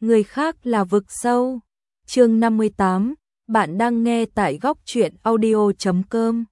người khác là vực sâu. Chương 58, bạn đang nghe tại góc truyện audio.com.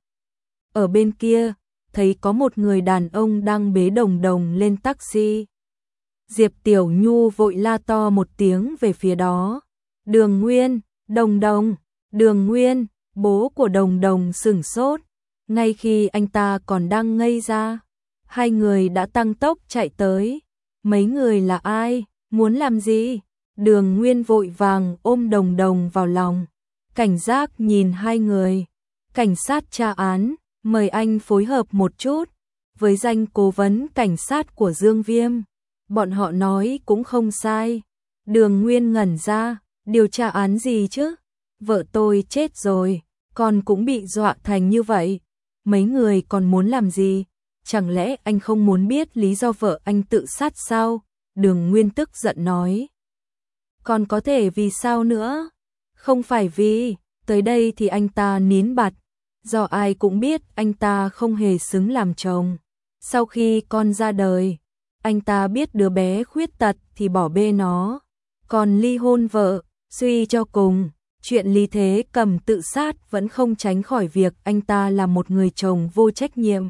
Ở bên kia, thấy có một người đàn ông đang bế Đồng Đồng lên taxi. Diệp Tiểu Nhu vội la to một tiếng về phía đó. Đường Nguyên, Đồng Đồng, Đường Nguyên, bố của Đồng Đồng sửng sốt. Ngay khi anh ta còn đang ngây ra, hai người đã tăng tốc chạy tới. Mấy người là ai, muốn làm gì? Đường Nguyên vội vàng ôm Đồng Đồng vào lòng, cảnh giác nhìn hai người. Cảnh sát tra án, mời anh phối hợp một chút. Với danh cố vấn cảnh sát của Dương Viêm, bọn họ nói cũng không sai. Đường Nguyên ngẩn ra, điều tra án gì chứ? Vợ tôi chết rồi, con cũng bị dọa thành như vậy. Mấy người còn muốn làm gì? Chẳng lẽ anh không muốn biết lý do vợ anh tự sát sao? Đường Nguyên tức giận nói. Còn có thể vì sao nữa? Không phải vì, tới đây thì anh ta nín bặt. Do ai cũng biết anh ta không hề xứng làm chồng. Sau khi con ra đời, anh ta biết đứa bé khuyết tật thì bỏ bê nó. Còn ly hôn vợ, suy cho cùng, chuyện Lý Thế Cầm tự sát vẫn không tránh khỏi việc anh ta là một người chồng vô trách nhiệm.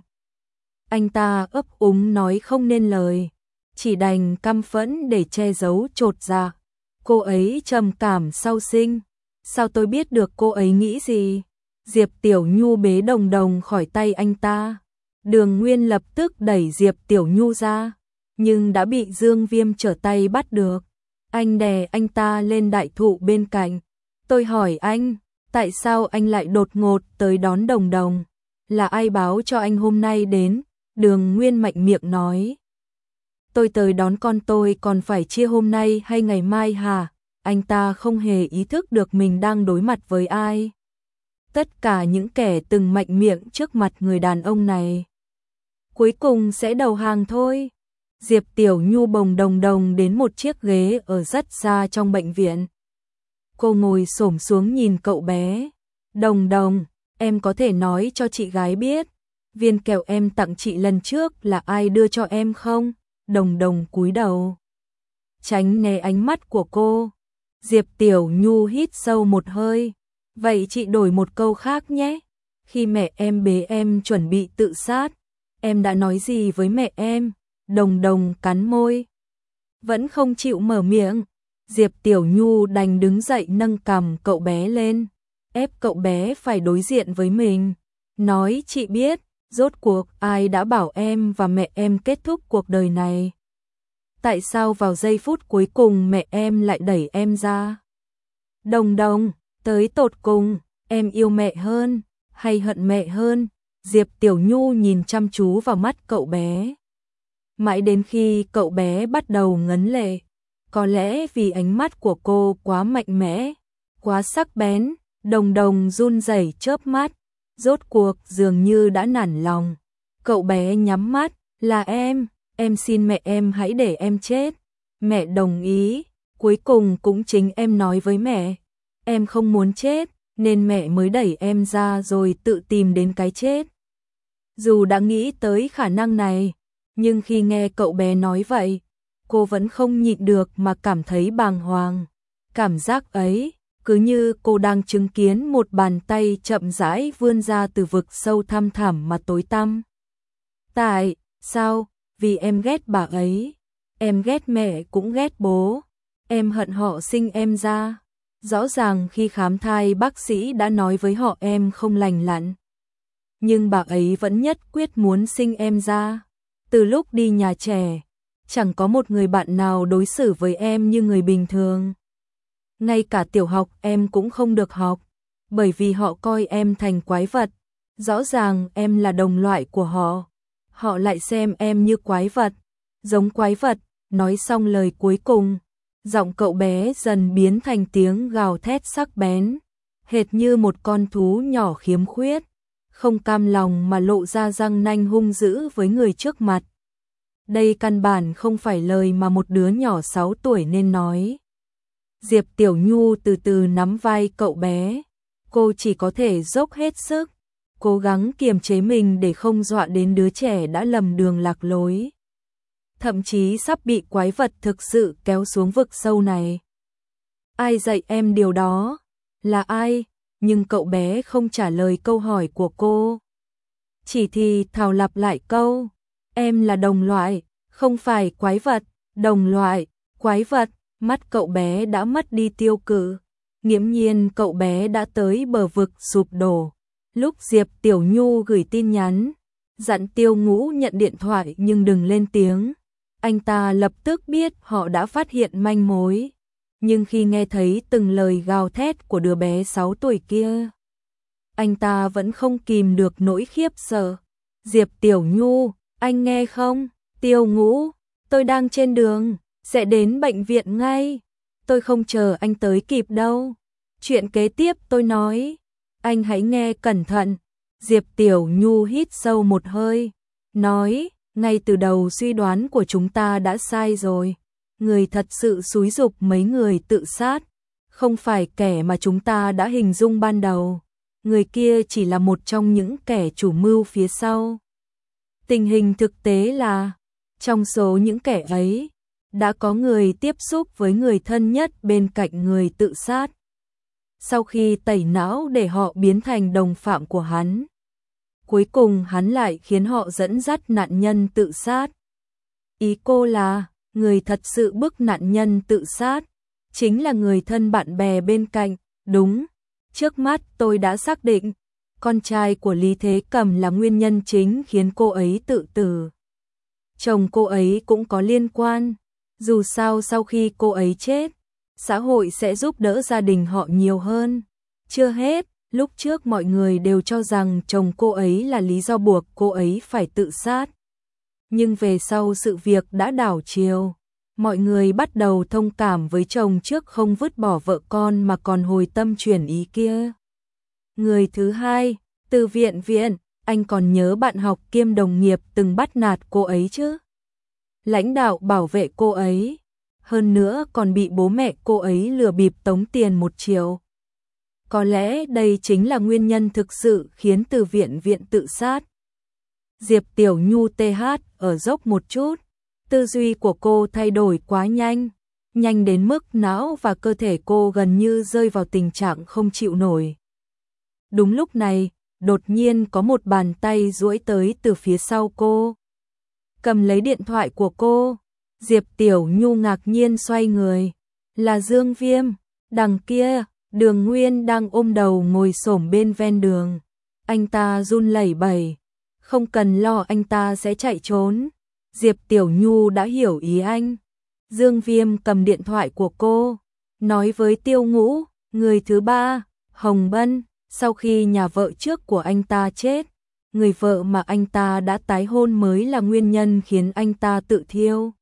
Anh ta ấp úng nói không nên lời, chỉ đành căm phẫn để che giấu chột dạ. Cô ấy trầm cảm sau sinh, sao tôi biết được cô ấy nghĩ gì? Diệp Tiểu Nhu bế Đồng Đồng khỏi tay anh ta. Đường Nguyên lập tức đẩy Diệp Tiểu Nhu ra, nhưng đã bị Dương Viêm trở tay bắt được. Anh đè anh ta lên đại thụ bên cạnh. Tôi hỏi anh, tại sao anh lại đột ngột tới đón Đồng Đồng? Là ai báo cho anh hôm nay đến? Đường Nguyên mạnh miệng nói. Tôi tới đón con tôi còn phải chia hôm nay hay ngày mai hả? Anh ta không hề ý thức được mình đang đối mặt với ai. Tất cả những kẻ từng mạnh miệng trước mặt người đàn ông này cuối cùng sẽ đầu hàng thôi. Diệp Tiểu Nhu bồng Đồng Đồng đến một chiếc ghế ở rất xa trong bệnh viện. Cô ngồi xổm xuống nhìn cậu bé. Đồng Đồng, em có thể nói cho chị gái biết viên kẹo em tặng chị lần trước là ai đưa cho em không? Đồng Đồng cúi đầu, tránh né ánh mắt của cô. Diệp Tiểu Nhu hít sâu một hơi. Vậy chị đổi một câu khác nhé. Khi mẹ em bế em chuẩn bị tự sát, em đã nói gì với mẹ em? Đồng Đồng cắn môi, vẫn không chịu mở miệng. Diệp Tiểu Nhu đành đứng dậy nâng cằm cậu bé lên, ép cậu bé phải đối diện với mình. Nói chị biết, rốt cuộc ai đã bảo em và mẹ em kết thúc cuộc đời này? Tại sao vào giây phút cuối cùng mẹ em lại đẩy em ra? Đồng Đồng, tới tột cùng, em yêu mẹ hơn, hay hận mẹ hơn? Diệp Tiểu Nhu nhìn chăm chú vào mắt cậu bé. Mãi đến khi cậu bé bắt đầu ngấn lệ, có lẽ vì ánh mắt của cô quá mạnh mẽ, quá sắc bén, Đồng Đồng run rẩy chớp mắt, rốt cuộc dường như đã nản lòng. Cậu bé nhắm mắt, là em xin mẹ em hãy để em chết. Mẹ đồng ý, cuối cùng cũng chính em nói với mẹ. Em không muốn chết, nên mẹ mới đẩy em ra rồi tự tìm đến cái chết. Dù đã nghĩ tới khả năng này, nhưng khi nghe cậu bé nói vậy, cô vẫn không nhịn được mà cảm thấy bàng hoàng. Cảm giác ấy, cứ như cô đang chứng kiến một bàn tay chậm rãi vươn ra từ vực sâu thăm thẳm mà tối tăm. Tại sao? Vì em ghét bà ấy. Em ghét mẹ cũng ghét bố. Em hận họ sinh em ra. Rõ ràng khi khám thai bác sĩ đã nói với họ em không lành lặn, nhưng bà ấy vẫn nhất quyết muốn sinh em ra. Từ lúc đi nhà trẻ, chẳng có một người bạn nào đối xử với em như người bình thường. Ngay cả tiểu học em cũng không được học, bởi vì họ coi em thành quái vật. Rõ ràng em là đồng loại của họ, họ lại xem em như quái vật, giống quái vật. Nói xong lời cuối cùng, giọng cậu bé dần biến thành tiếng gào thét sắc bén, hệt như một con thú nhỏ khiếm khuyết, không cam lòng mà lộ ra răng nanh hung dữ với người trước mặt. Đây căn bản không phải lời mà một đứa nhỏ 6 tuổi nên nói. Diệp Tiểu Nhu từ từ nắm vai cậu bé, cô chỉ có thể dốc hết sức, cố gắng kiềm chế mình để không dọa đến đứa trẻ đã lầm đường lạc lối, thậm chí sắp bị quái vật thực sự kéo xuống vực sâu này. Ai dạy em điều đó? Là ai? Nhưng cậu bé không trả lời câu hỏi của cô. Chỉ thì thào lặp lại câu, em là đồng loại, không phải quái vật, đồng loại, quái vật, mắt cậu bé đã mất đi tiêu cự. Nghiễm nhiên cậu bé đã tới bờ vực sụp đổ. Lúc Diệp Tiểu Nhu gửi tin nhắn, dặn Tiêu Ngũ nhận điện thoại nhưng đừng lên tiếng. Anh ta lập tức biết họ đã phát hiện manh mối. Nhưng khi nghe thấy từng lời gào thét của đứa bé 6 tuổi kia, anh ta vẫn không kìm được nỗi khiếp sợ. Diệp Tiểu Nhu, anh nghe không? Tiêu Ngũ, tôi đang trên đường, sẽ đến bệnh viện ngay. Tôi không chờ anh tới kịp đâu. Chuyện kế tiếp tôi nói, anh hãy nghe cẩn thận. Diệp Tiểu Nhu hít sâu một hơi, nói, ngay từ đầu suy đoán của chúng ta đã sai rồi. Người thật sự xúi giục mấy người tự sát, không phải kẻ mà chúng ta đã hình dung ban đầu. Người kia chỉ là một trong những kẻ chủ mưu phía sau. Tình hình thực tế là, trong số những kẻ ấy, đã có người tiếp xúc với người thân nhất bên cạnh người tự sát. Sau khi tẩy não để họ biến thành đồng phạm của hắn, cuối cùng hắn lại khiến họ dẫn dắt nạn nhân tự sát. Ý cô là, người thật sự bức nạn nhân tự sát, chính là người thân bạn bè bên cạnh, đúng. Trước mắt tôi đã xác định, con trai của Lý Thế Cầm là nguyên nhân chính khiến cô ấy tự tử. Chồng cô ấy cũng có liên quan, dù sao sau khi cô ấy chết, xã hội sẽ giúp đỡ gia đình họ nhiều hơn. Chưa hết, lúc trước mọi người đều cho rằng chồng cô ấy là lý do buộc cô ấy phải tự sát. Nhưng về sau sự việc đã đảo chiều, mọi người bắt đầu thông cảm với chồng trước không vứt bỏ vợ con mà còn hồi tâm chuyển ý kia. Người thứ hai, Từ Viện Viện, anh còn nhớ bạn học kiêm đồng nghiệp từng bắt nạt cô ấy chứ? Lãnh đạo bảo vệ cô ấy, hơn nữa còn bị bố mẹ cô ấy lừa bịp tống tiền 1 triệu. Có lẽ đây chính là nguyên nhân thực sự khiến Từ Viện Viện tự sát. Diệp Tiểu Nhu TH ở dốc một chút, tư duy của cô thay đổi quá nhanh, nhanh đến mức não và cơ thể cô gần như rơi vào tình trạng không chịu nổi. Đúng lúc này, đột nhiên có một bàn tay duỗi tới từ phía sau cô, cầm lấy điện thoại của cô. Diệp Tiểu Nhu ngạc nhiên xoay người, là Dương Viêm. Đằng kia, Đường Nguyên đang ôm đầu ngồi xổm bên ven đường. Anh ta run lẩy bẩy, không cần lo anh ta sẽ chạy trốn. Diệp Tiểu Nhu đã hiểu ý anh. Dương Viêm cầm điện thoại của cô, nói với Tiêu Ngũ, người thứ ba, Hồng Bân, sau khi nhà vợ trước của anh ta chết, người vợ mà anh ta đã tái hôn mới là nguyên nhân khiến anh ta tự thiêu.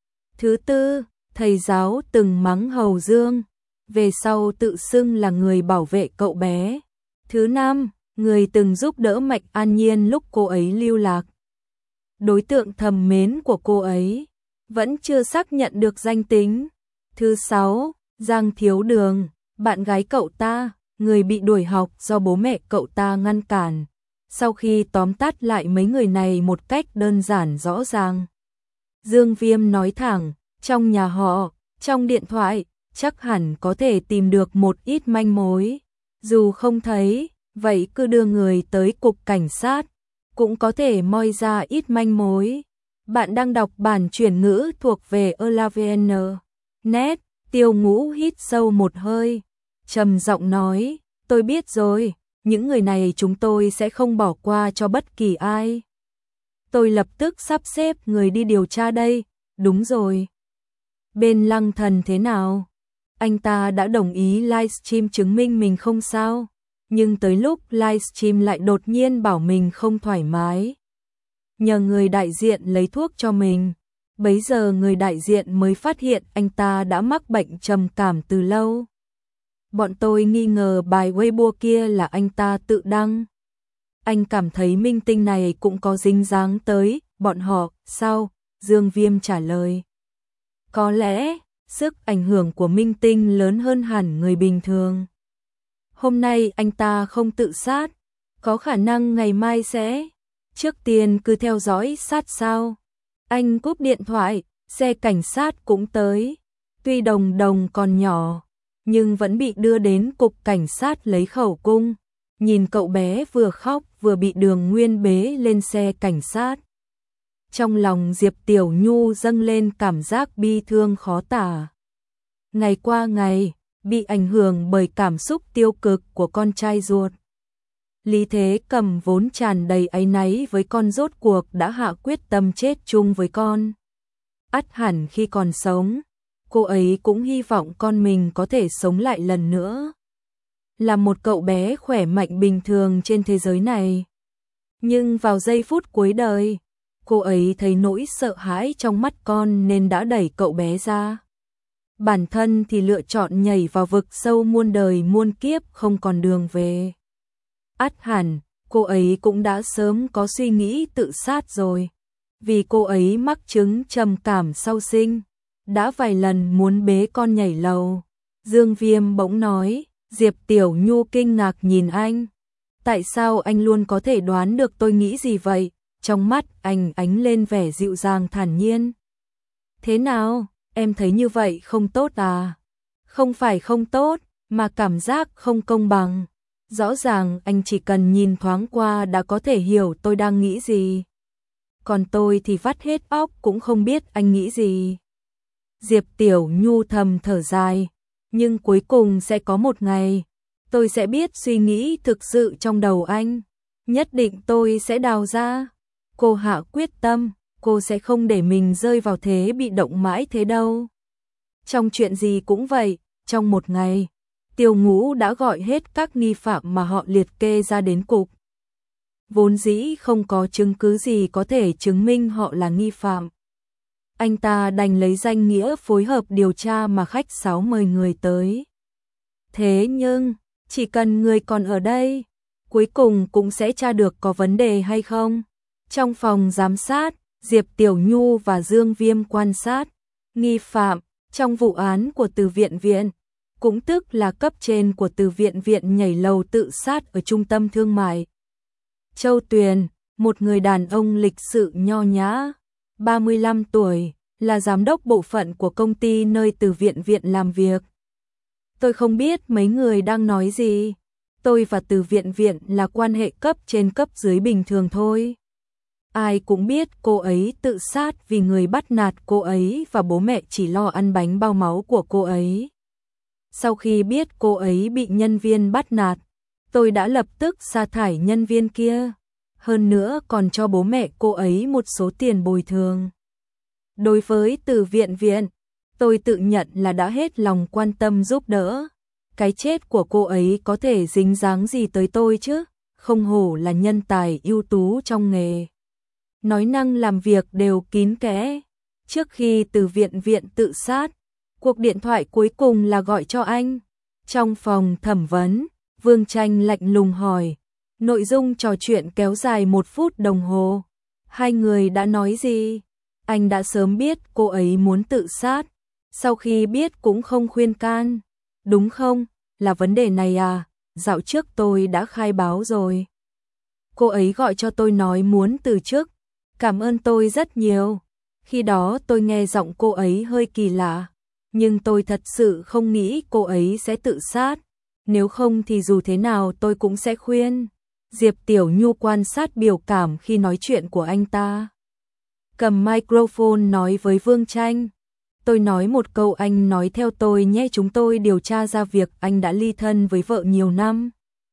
Thứ tư, thầy giáo từng mắng Hầu Dương, về sau tự xưng là người bảo vệ cậu bé. Thứ năm, người từng giúp đỡ Mạch An Nhiên lúc cô ấy lưu lạc. Đối tượng thầm mến của cô ấy vẫn chưa xác nhận được danh tính. Thứ sáu, Giang Thiếu Đường, bạn gái cậu ta, người bị đuổi học do bố mẹ cậu ta ngăn cản. Sau khi tóm tắt lại mấy người này một cách đơn giản rõ ràng, Dương Viêm nói thẳng, trong nhà họ, trong điện thoại, chắc hẳn có thể tìm được một ít manh mối. Dù không thấy, vậy cứ đưa người tới cục cảnh sát, cũng có thể moi ra ít manh mối. Bạn đang đọc bản chuyển ngữ thuộc về Elavn. Net, Tiêu Ngũ hít sâu một hơi, trầm giọng nói, tôi biết rồi, những người này chúng tôi sẽ không bỏ qua cho bất kỳ ai. Tôi lập tức sắp xếp người đi điều tra đây. Đúng rồi. Bên Lăng Thần thế nào? Anh ta đã đồng ý livestream chứng minh mình không sao, nhưng tới lúc livestream lại đột nhiên bảo mình không thoải mái. Nhờ người đại diện lấy thuốc cho mình. Bấy giờ người đại diện mới phát hiện anh ta đã mắc bệnh trầm cảm từ lâu. Bọn tôi nghi ngờ bài Weibo kia là anh ta tự đăng. Anh cảm thấy minh tinh này cũng có dính dáng tới bọn họ, sao? Dương Viêm trả lời. Có lẽ, sức ảnh hưởng của minh tinh lớn hơn hẳn người bình thường. Hôm nay anh ta không tự sát, có khả năng ngày mai sẽ. Trước tiên cứ theo dõi sát sao. Anh cúp điện thoại, xe cảnh sát cũng tới. Tuy Đồng Đồng còn nhỏ, nhưng vẫn bị đưa đến cục cảnh sát lấy khẩu cung. Nhìn cậu bé vừa khóc vừa bị Đường Nguyên bế lên xe cảnh sát. Trong lòng Diệp Tiểu Nhu dâng lên cảm giác bi thương khó tả. Ngày qua ngày, bị ảnh hưởng bởi cảm xúc tiêu cực của con trai ruột. Lý Thế Cầm vốn tràn đầy áy náy với con, rốt cuộc đã hạ quyết tâm chết chung với con. Ắt hẳn khi còn sống, cô ấy cũng hy vọng con mình có thể sống lại lần nữa. Là một cậu bé khỏe mạnh bình thường trên thế giới này. Nhưng vào giây phút cuối đời, cô ấy thấy nỗi sợ hãi trong mắt con nên đã đẩy cậu bé ra. Bản thân thì lựa chọn nhảy vào vực sâu muôn đời muôn kiếp không còn đường về. Ắt hẳn, cô ấy cũng đã sớm có suy nghĩ tự sát rồi. Vì cô ấy mắc chứng trầm cảm sau sinh, đã vài lần muốn bế con nhảy lầu. Dương Viêm bỗng nói. Diệp Tiểu Nhu kinh ngạc nhìn anh. Tại sao anh luôn có thể đoán được tôi nghĩ gì vậy? Trong mắt anh ánh lên vẻ dịu dàng thản nhiên. Thế nào, em thấy như vậy không tốt à? Không phải không tốt, mà cảm giác không công bằng. Rõ ràng anh chỉ cần nhìn thoáng qua đã có thể hiểu tôi đang nghĩ gì. Còn tôi thì vắt hết óc cũng không biết anh nghĩ gì. Diệp Tiểu Nhu thầm thở dài. Nhưng cuối cùng sẽ có một ngày, tôi sẽ biết suy nghĩ thực sự trong đầu anh. Nhất định tôi sẽ đào ra. Cô hạ quyết tâm, cô sẽ không để mình rơi vào thế bị động mãi thế đâu. Trong chuyện gì cũng vậy, trong một ngày, Tiêu Ngũ đã gọi hết các nghi phạm mà họ liệt kê ra đến cục. Vốn dĩ không có chứng cứ gì có thể chứng minh họ là nghi phạm. Anh ta đành lấy danh nghĩa phối hợp điều tra mà khách sáo mời người tới. Thế nhưng, chỉ cần người còn ở đây, cuối cùng cũng sẽ tra được có vấn đề hay không. Trong phòng giám sát, Diệp Tiểu Nhu và Dương Viêm quan sát nghi phạm trong vụ án của Từ Viện Viện, cũng tức là cấp trên của Từ Viện Viện nhảy lầu tự sát ở trung tâm thương mại. Châu Tuyền, một người đàn ông lịch sự nho nhã, 35 tuổi, là giám đốc bộ phận của công ty nơi Từ Viện Viện làm việc. Tôi không biết mấy người đang nói gì. Tôi và Từ Viện Viện là quan hệ cấp trên cấp dưới bình thường thôi. Ai cũng biết cô ấy tự sát vì người bắt nạt cô ấy và bố mẹ chỉ lo ăn bánh bao máu của cô ấy. Sau khi biết cô ấy bị nhân viên bắt nạt, tôi đã lập tức sa thải nhân viên kia. Hơn nữa còn cho bố mẹ cô ấy một số tiền bồi thường. Đối với Từ Viện Viện, tôi tự nhận là đã hết lòng quan tâm giúp đỡ. Cái chết của cô ấy có thể dính dáng gì tới tôi chứ? Không hổ là nhân tài ưu tú trong nghề. Nói năng làm việc đều kín kẽ. Trước khi Từ Viện Viện tự sát, cuộc điện thoại cuối cùng là gọi cho anh. Trong phòng thẩm vấn, Vương Tranh lạnh lùng hỏi. Nội dung trò chuyện kéo dài 1 phút đồng hồ. Hai người đã nói gì? Anh đã sớm biết cô ấy muốn tự sát. Sau khi biết cũng không khuyên can. Đúng không? Là vấn đề này à? Dạo trước tôi đã khai báo rồi. Cô ấy gọi cho tôi nói muốn từ chức. Cảm ơn tôi rất nhiều. Khi đó tôi nghe giọng cô ấy hơi kỳ lạ. Nhưng tôi thật sự không nghĩ cô ấy sẽ tự sát. Nếu không thì dù thế nào tôi cũng sẽ khuyên. Diệp Tiểu Nhu quan sát biểu cảm khi nói chuyện của anh ta. Cầm microphone nói với Vương Tranh. Tôi nói một câu anh nói theo tôi nhé, chúng tôi điều tra ra việc anh đã ly thân với vợ nhiều năm.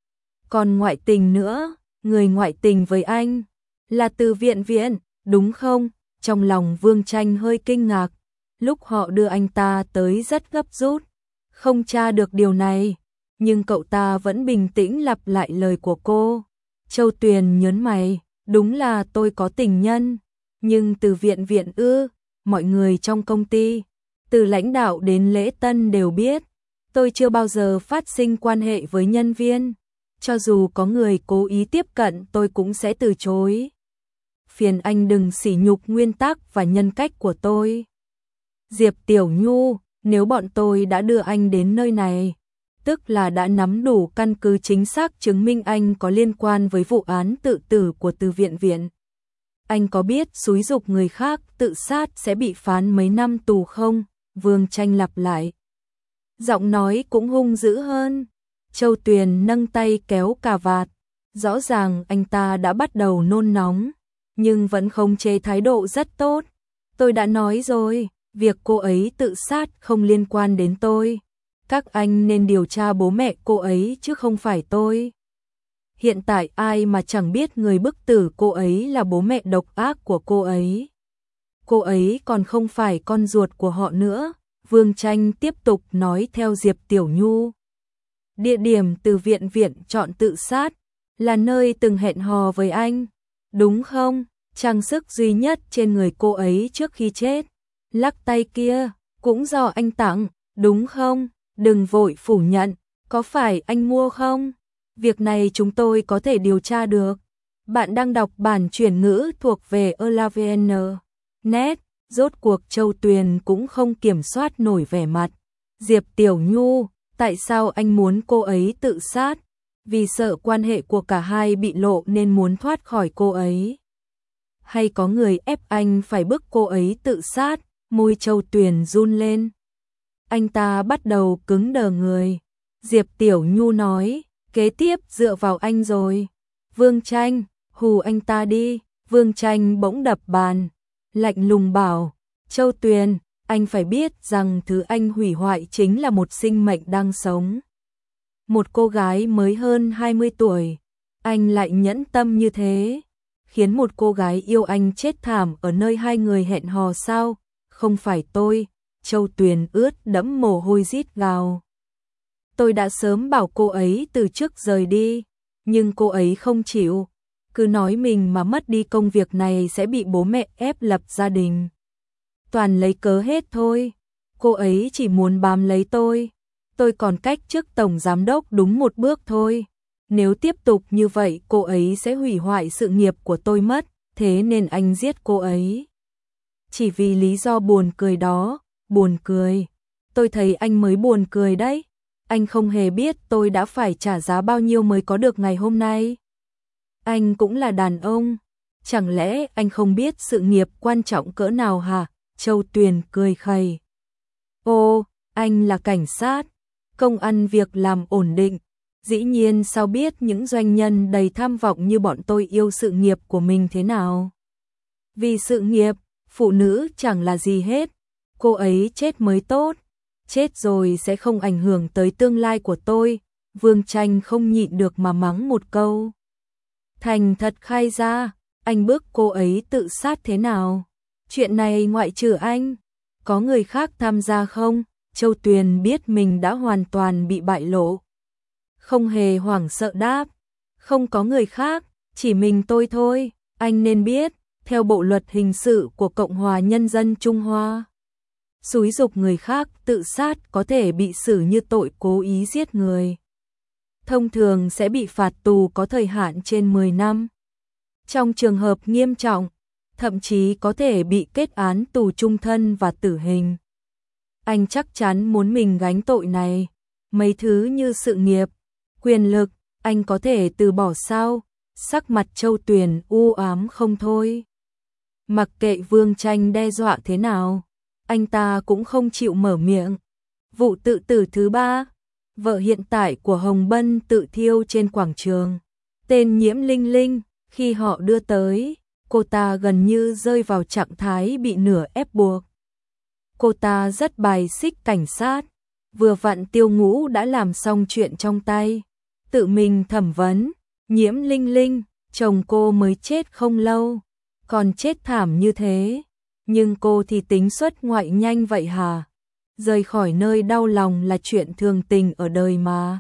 Còn ngoại tình nữa, người ngoại tình với anh là Từ Viện Viện, đúng không? Trong lòng Vương Tranh hơi kinh ngạc, lúc họ đưa anh ta tới rất gấp rút, không tra được điều này, nhưng cậu ta vẫn bình tĩnh lặp lại lời của cô. Châu Tuyền nhớn mày, đúng là tôi có tình nhân, nhưng Từ Viện Viện mọi người trong công ty, từ lãnh đạo đến lễ tân đều biết, tôi chưa bao giờ phát sinh quan hệ với nhân viên, cho dù có người cố ý tiếp cận tôi cũng sẽ từ chối. Phiền anh đừng sỉ nhục nguyên tắc và nhân cách của tôi. Diệp Tiểu Nhu, nếu bọn tôi đã đưa anh đến nơi này, tức là đã nắm đủ căn cứ chính xác chứng minh anh có liên quan với vụ án tự tử của Từ Viện Viện. Anh có biết xúi giục người khác tự sát sẽ bị phán mấy năm tù không? Vương Tranh lặp lại. giọng nói cũng hung dữ hơn. Châu Tuyền nâng tay kéo cà vạt, rõ ràng anh ta đã bắt đầu nôn nóng, nhưng vẫn không chế thái độ rất tốt. Tôi đã nói rồi, việc cô ấy tự sát không liên quan đến tôi. Các anh nên điều tra bố mẹ cô ấy chứ không phải tôi. Hiện tại ai mà chẳng biết người bức tử cô ấy là bố mẹ độc ác của cô ấy. Cô ấy còn không phải con ruột của họ nữa. Vương Tranh tiếp tục nói theo Diệp Tiểu Nhu. Địa điểm từ viện chọn tự sát là nơi từng hẹn hò với anh, đúng không? Trang sức duy nhất trên người cô ấy trước khi chết, lắc tay kia, cũng do anh tặng, đúng không? Đừng vội phủ nhận, có phải anh mua không? Việc này chúng tôi có thể điều tra được. Bạn đang đọc bản chuyển ngữ thuộc về ELAVN.net. Rốt cuộc Châu Tuyền cũng không kiểm soát nổi vẻ mặt. Diệp Tiểu Nhu, tại sao anh muốn cô ấy tự sát? Vì sợ quan hệ của cả hai bị lộ nên muốn thoát khỏi cô ấy. Hay có người ép anh phải bức cô ấy tự sát? Môi Châu Tuyền run lên. Anh ta bắt đầu cứng đờ người. Diệp Tiểu Nhu nói, kế tiếp dựa vào anh rồi. Vương Tranh, hù anh ta đi. Vương Tranh bỗng đập bàn, lạnh lùng bảo, Châu Tuyền, anh phải biết rằng thứ anh hủy hoại chính là một sinh mệnh đang sống. Một cô gái mới hơn 20 tuổi, anh lại nhẫn tâm như thế, khiến một cô gái yêu anh chết thảm ở nơi hai người hẹn hò sao? Không phải tôi. Châu Tuyền ướt đẫm mồ hôi rít gào. Tôi đã sớm bảo cô ấy từ trước rời đi, nhưng cô ấy không chịu, cứ nói mình mà mất đi công việc này sẽ bị bố mẹ ép lập gia đình. Toàn lấy cớ hết thôi, cô ấy chỉ muốn bám lấy tôi còn cách chức tổng giám đốc đúng một bước thôi. Nếu tiếp tục như vậy cô ấy sẽ hủy hoại sự nghiệp của tôi mất, thế nên anh giết cô ấy. Chỉ vì lý do buồn cười đó, buồn cười. Tôi thấy anh mới buồn cười đấy. Anh không hề biết tôi đã phải trả giá bao nhiêu mới có được ngày hôm nay. Anh cũng là đàn ông, chẳng lẽ anh không biết sự nghiệp quan trọng cỡ nào hả? Châu Tuyền cười khẩy. Ô, anh là cảnh sát, công ăn việc làm ổn định. Dĩ nhiên sao biết những doanh nhân đầy tham vọng như bọn tôi yêu sự nghiệp của mình thế nào. Vì sự nghiệp, phụ nữ chẳng là gì hết. Cô ấy chết mới tốt. Chết rồi sẽ không ảnh hưởng tới tương lai của tôi. Vương Tranh không nhịn được mà mắng một câu. Thành thật khai ra, anh bức cô ấy tự sát thế nào? Chuyện này ngoại trừ anh, có người khác tham gia không? Châu Tuyền biết mình đã hoàn toàn bị bại lộ. Không hề hoảng sợ đáp. Không có người khác, chỉ mình tôi thôi. Anh nên biết, theo bộ luật hình sự của Cộng hòa Nhân dân Trung Hoa, xúi giục người khác tự sát có thể bị xử như tội cố ý giết người. Thông thường sẽ bị phạt tù có thời hạn trên 10 năm. Trong trường hợp nghiêm trọng, thậm chí có thể bị kết án tù chung thân và tử hình. Anh chắc chắn muốn mình gánh tội này. Mấy thứ như sự nghiệp, quyền lực, anh có thể từ bỏ sao? Sắc mặt Châu Tuyền u ám không thôi. Mặc kệ Vương Tranh đe dọa thế nào, anh ta cũng không chịu mở miệng. Vụ tự tử thứ 3, vợ hiện tại của Hồng Bân tự thiêu trên quảng trường. Tên Nhiễm Linh Linh, khi họ đưa tới, cô ta gần như rơi vào trạng thái bị nửa ép buộc. Cô ta rất bài xích cảnh sát, vừa vặn Tiêu Ngũ đã làm xong chuyện trong tay, tự mình thẩm vấn. Nhiễm Linh Linh, chồng cô mới chết không lâu, còn chết thảm như thế, nhưng cô thì tính xuất ngoại nhanh vậy hả? Rời khỏi nơi đau lòng là chuyện thường tình ở đời mà.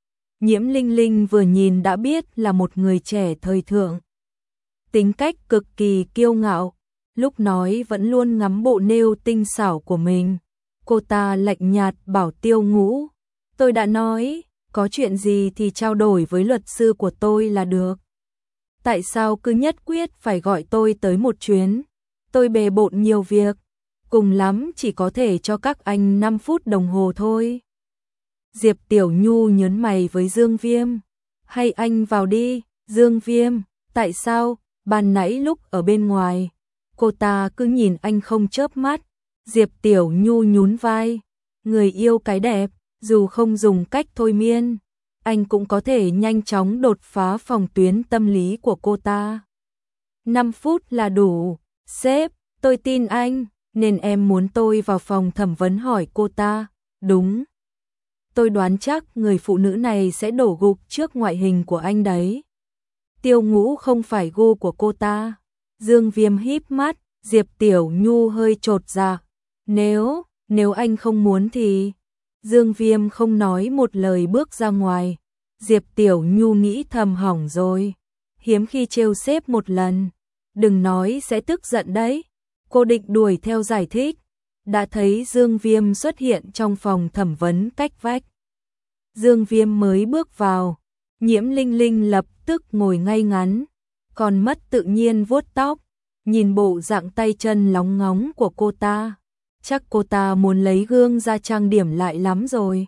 Nhiễm Linh Linh vừa nhìn đã biết là một người trẻ thời thượng. Tính cách cực kỳ kiêu ngạo, lúc nói vẫn luôn ngắm bộ nêu tinh xảo của mình. Cô ta lạnh nhạt bảo Tiêu Ngũ, tôi đã nói, có chuyện gì thì trao đổi với luật sư của tôi là được. Tại sao cứ nhất quyết phải gọi tôi tới một chuyến? Tôi bề bộn nhiều việc, cùng lắm chỉ có thể cho các anh 5 phút đồng hồ thôi. Diệp Tiểu Nhu nhớn mày với Dương Viêm. Hay anh vào đi, Dương Viêm, tại sao? Ban nãy lúc ở bên ngoài, cô ta cứ nhìn anh không chớp mắt. Diệp Tiểu Nhu nhún vai, người yêu cái đẹp, dù không dùng cách thôi miên, anh cũng có thể nhanh chóng đột phá phòng tuyến tâm lý của cô ta. 5 phút là đủ, sếp, tôi tin anh, nên em muốn tôi vào phòng thẩm vấn hỏi cô ta, đúng. Tôi đoán chắc người phụ nữ này sẽ đổ gục trước ngoại hình của anh đấy. Tiêu Ngũ không phải gu của cô ta. Dương Viêm híp mắt, Diệp Tiểu Nhu hơi chột dạ. Nếu anh không muốn thì... Dương Viêm không nói một lời bước ra ngoài. Diệp Tiểu Nhu nghĩ thầm hỏng rồi. Hiếm khi trêu sếp một lần. Đừng nói sẽ tức giận đấy. Cô định đuổi theo giải thích. Đã thấy Dương Viêm xuất hiện trong phòng thẩm vấn cách vách. Dương Viêm mới bước vào. Nhiễm Linh Linh lập tức ngồi ngay ngắn. Còn mất tự nhiên vuốt tóc. Nhìn bộ dạng tay chân lóng ngóng của cô ta. Chắc cô ta muốn lấy gương ra trang điểm lại lắm rồi.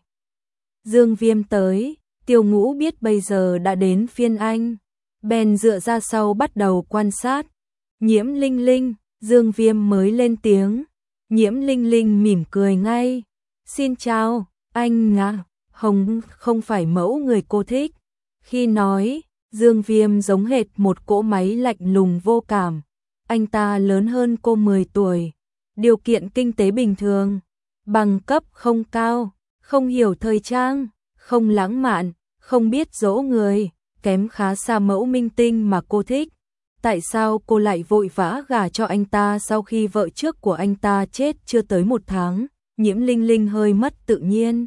Dương Viêm tới, Tiêu Ngũ biết bây giờ đã đến phiên anh. Bèn dựa ra sau bắt đầu quan sát. Nhiễm Linh Linh, Dương Viêm mới lên tiếng. Nhiễm Linh Linh mỉm cười ngay. Xin chào, anh ạ. Hồng không phải mẫu người cô thích. Khi nói, Dương Viêm giống hệt một cỗ máy lạnh lùng vô cảm. Anh ta lớn hơn cô 10 tuổi. Điều kiện kinh tế bình thường, bằng cấp không cao, không hiểu thời trang, không lãng mạn, không biết dỗ người, kém khá xa mẫu minh tinh mà cô thích. Tại sao cô lại vội vã gả cho anh ta sau khi vợ trước của anh ta chết chưa tới 1 tháng? Nhiễm Linh Linh hơi mất tự nhiên.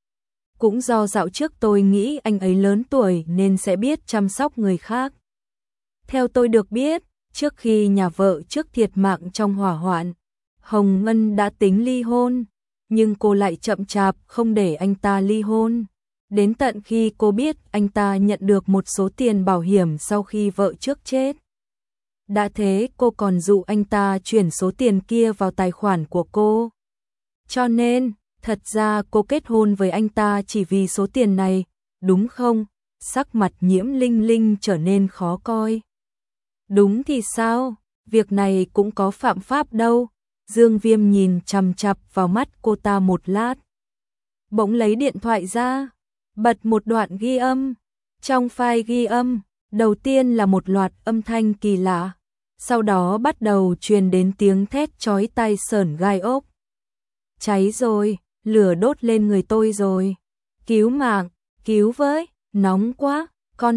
Cũng do dạo trước tôi nghĩ anh ấy lớn tuổi nên sẽ biết chăm sóc người khác. Theo tôi được biết, trước khi nhà vợ trước thiệt mạng trong hỏa hoạn, Hồng Ngân đã tính ly hôn, nhưng cô lại chậm chạp không để anh ta ly hôn. Đến tận khi cô biết anh ta nhận được một số tiền bảo hiểm sau khi vợ trước chết. Đã thế cô còn dụ anh ta chuyển số tiền kia vào tài khoản của cô. Cho nên, thật ra cô kết hôn với anh ta chỉ vì số tiền này, đúng không? Sắc mặt Nhiễm Linh Linh trở nên khó coi. Đúng thì sao? Việc này cũng có phạm pháp đâu. Dương Viêm nhìn chằm chằm vào mắt cô ta một lát. Bỗng lấy điện thoại ra, bật một đoạn ghi âm. Trong file ghi âm, đầu tiên là một loạt âm thanh kỳ lạ. Sau đó bắt đầu truyền đến tiếng thét chói tai sởn gai ốc. Cháy rồi, lửa đốt lên người tôi rồi. Cứu mạng, cứu với, nóng quá,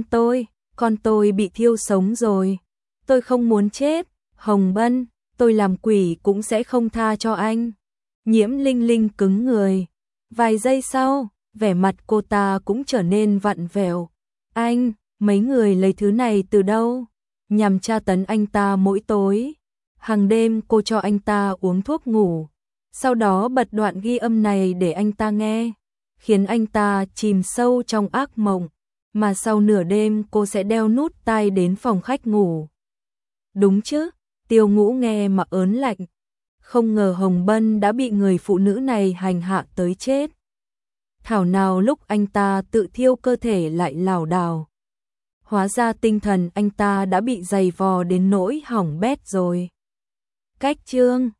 con tôi bị thiêu sống rồi. Tôi không muốn chết, Hồng Bân, tôi làm quỷ cũng sẽ không tha cho anh. Nhiễm Linh Linh cứng người. Vài giây sau, vẻ mặt cô ta cũng trở nên vặn vẹo. Anh, mấy người lấy thứ này từ đâu? Nhằm tra tấn anh ta mỗi tối. Hàng đêm cô cho anh ta uống thuốc ngủ. Sau đó bật đoạn ghi âm này để anh ta nghe. Khiến anh ta chìm sâu trong ác mộng. Mà sau nửa đêm cô sẽ đeo nút tai đến phòng khách ngủ. Đúng chứ? Tiêu Ngũ nghe mà ớn lạnh. Không ngờ Hồng Bân đã bị người phụ nữ này hành hạ tới chết. Thảo nào lúc anh ta tự thiêu cơ thể lại lảo đảo. Hóa ra tinh thần anh ta đã bị dày vò đến nỗi hỏng bét rồi. Cách chương